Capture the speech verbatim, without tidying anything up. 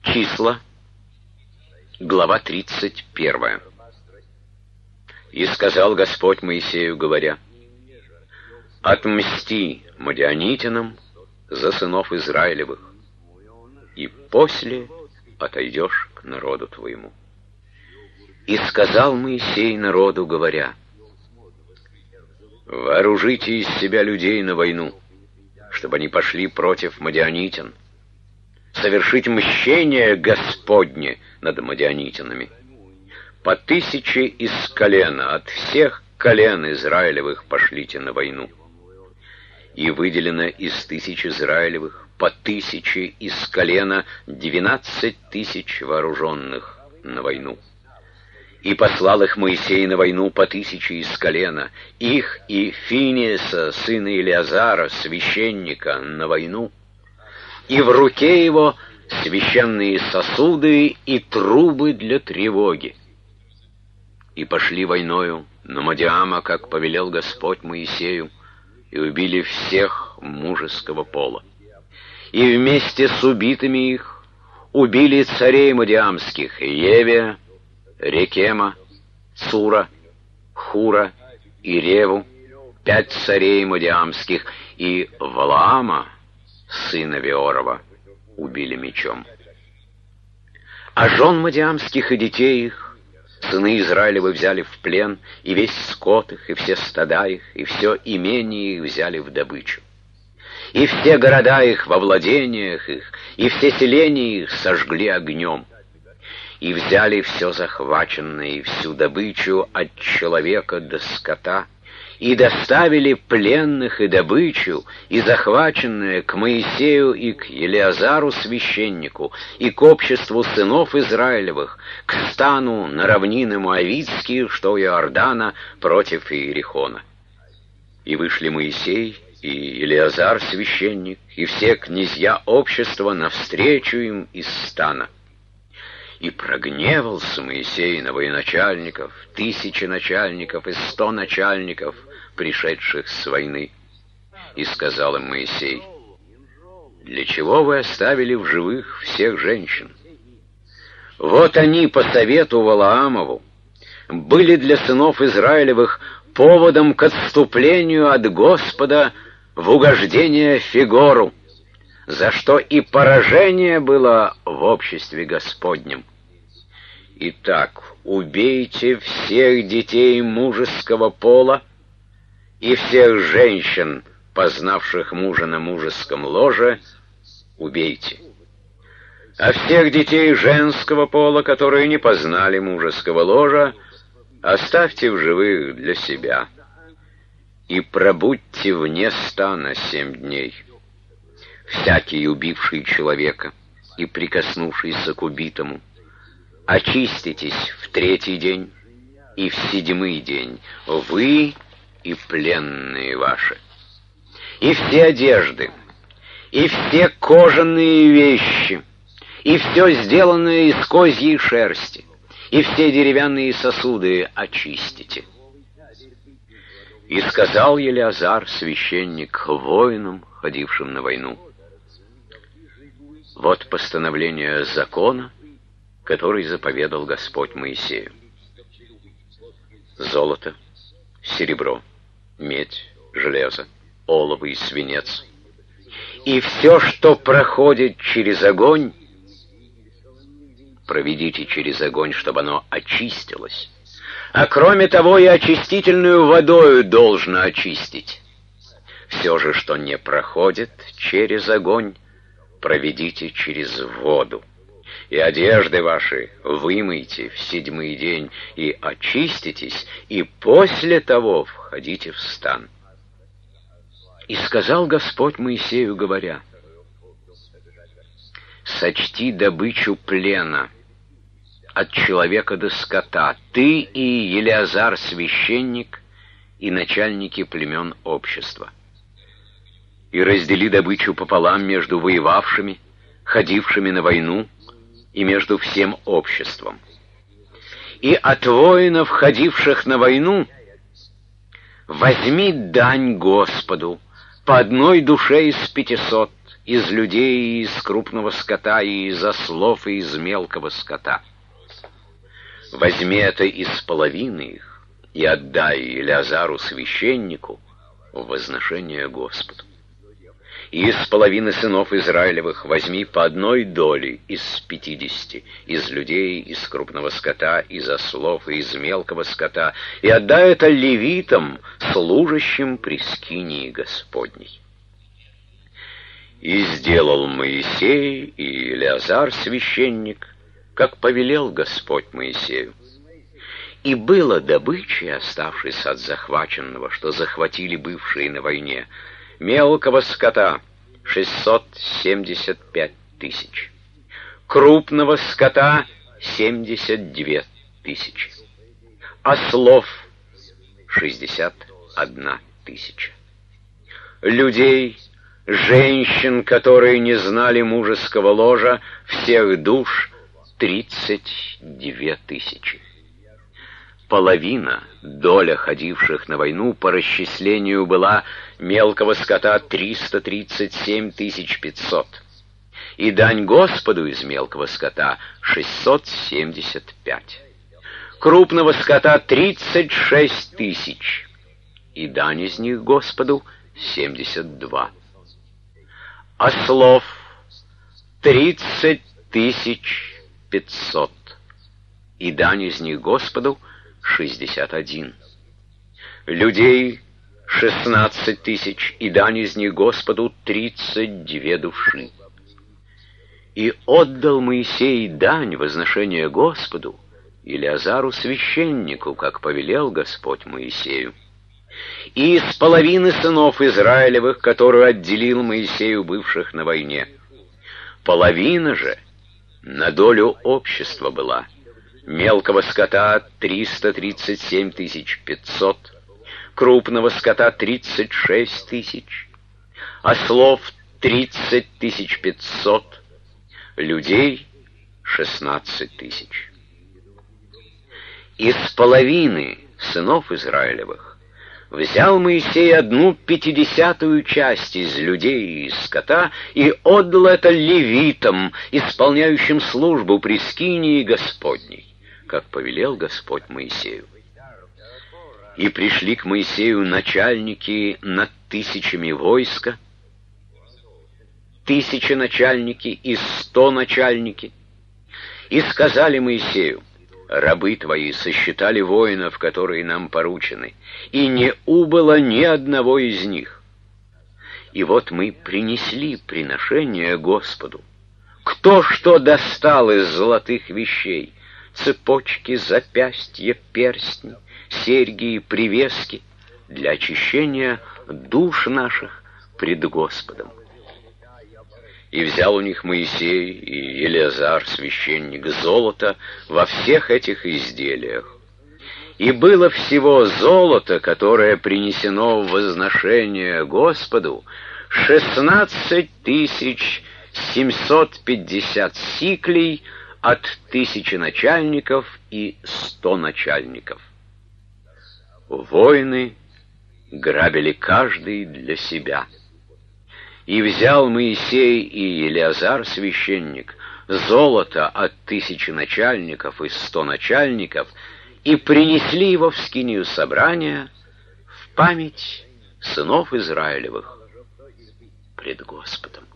Числа, глава тридцать первая. «И сказал Господь Моисею, говоря: отмсти мадианитянам за сынов Израилевых, и после отойдешь к народу твоему. И сказал Моисей народу, говоря: вооружите из себя людей на войну, чтобы они пошли против мадианитян, совершить мщение Господне над мадианитянами. По тысяче из колена, от всех колен Израилевых пошлите на войну. И выделено из тысяч Израилевых по тысяче из колена двенадцать тысяч вооруженных на войну. И послал их Моисей на войну по тысяче из колена, их и Финеса, сына Илиазара, священника, на войну. И в руке его священные сосуды и трубы для тревоги. И пошли войною на Мадиама, как повелел Господь Моисею, и убили всех мужеского пола. И вместе с убитыми их убили царей мадиамских: Евия, Рекема, Цура, Хура и Реву, пять царей мадиамских, и Валаама, сына Веорова, убили мечом. А жен мадиамских и детей их сыны Израилевы взяли в плен, и весь скот их, и все стада их, и все имение их взяли в добычу. И все города их во владениях их, и все селения их сожгли огнем. И взяли все захваченное, и всю добычу от человека до скота, и доставили пленных и добычу, и захваченное к Моисею и к Елиазару священнику, и к обществу сынов Израилевых, к стану на равнины Моавитские, что у Иордана, против Иерихона. И вышли Моисей и Елиазар священник, и все князья общества навстречу им из стана. И прогневался Моисей на военачальников, тысячи начальников и сто начальников, пришедших с войны. И сказал им Моисей: для чего вы оставили в живых всех женщин? Вот они по совету Валаамову были для сынов Израилевых поводом к отступлению от Господа в угождение Фигору, за что и поражение было в обществе Господнем. Итак, убейте всех детей мужеского пола и всех женщин, познавших мужа на мужеском ложе, убейте. А всех детей женского пола, которые не познали мужеского ложа, оставьте в живых для себя. И пробудьте вне стана семь дней. Всякий, убивший человека и прикоснувшийся к убитому, очиститесь в третий день и в седьмой день, вы и пленные ваши. И все одежды, и все кожаные вещи, и все сделанное из козьей шерсти, и все деревянные сосуды очистите. И сказал Елиазар, священник, воинам, ходившим на войну: вот постановление закона, который заповедал Господь Моисею. Золото, серебро, медь, железо, олово и свинец, и все, что проходит через огонь, проведите через огонь, чтобы оно очистилось. А кроме того, и очистительную водою должно очистить. Все же, что не проходит через огонь, проведите через воду. И одежды ваши вымойте в седьмой день, и очиститесь, и после того входите в стан. И сказал Господь Моисею, говоря: сочти добычу плена от человека до скота, ты и Елиазар священник, и начальники племен общества. И раздели добычу пополам между воевавшими, ходившими на войну, и между всем обществом. И от воинов, ходивших на войну, возьми дань Господу по одной душе из пятисот, из людей, и из крупного скота, и из ослов, и из мелкого скота. Возьми это из половины их и отдай Елеазару священнику в возношение Господу. И из половины сынов Израилевых возьми по одной доли из пятидесяти, из людей, из крупного скота, из ослов и из мелкого скота, и отдай это левитам, служащим при скинии Господней. И сделал Моисей и Елеазар священник, как повелел Господь Моисею. И было добычи, оставшейся от захваченного, что захватили бывшие на войне, мелкого скота шестьсот семьдесят пять тысяч, крупного скота семьдесят две тысячи, ослов шестьдесят одна тысяча, людей, женщин, которые не знали мужеского ложа, всех душ тридцать две тысячи. Половина, доля ходивших на войну, по расчислению была мелкого скота триста тридцать семь тысяч пятьсот, и дань Господу из мелкого скота шестьсот семьдесят пять, крупного скота тридцать шесть тысяч, и дань из них Господу семьдесят два, ослов тридцать тысяч пятьсот, и дань из них Господу шестьдесят один, людей шестнадцать тысяч, и дань из них Господу тридцать две души. И отдал Моисей дань возношения Господу Елеазару священнику, как повелел Господь Моисею. И из половины сынов Израилевых, которую отделил Моисею бывших на войне, половина же на долю общества была: мелкого скота триста тридцать семь тысяч пятьсот, крупного скота тридцать шесть тысяч, ослов тридцать тысяч пятьсот, людей шестнадцать тысяч. Из половины сынов Израилевых взял Моисей одну пятидесятую часть из людей и из скота и отдал это левитам, исполняющим службу при скинии Господней, как повелел Господь Моисею. И пришли к Моисею начальники над тысячами войска, тысячи начальники и сто начальники, и сказали Моисею: рабы твои сосчитали воинов, которые нам поручены, и не убыло ни одного из них. И вот мы принесли приношение Господу. Кто что достал из золотых вещей: цепочки, запястья, перстни, серьги и привески, для очищения душ наших пред Господом. И взял у них Моисей и Елеазар, священник, золото во всех этих изделиях. И было всего золото, которое принесено в возношение Господу, шестнадцать тысяч семьсот пятьдесят сиклей от тысячи начальников и сто начальников. Воины грабили каждый для себя. И взял Моисей и Елеазар, священник, золото от тысячи начальников и сто начальников, и принесли его в скинию собрания в память сынов Израилевых пред Господом.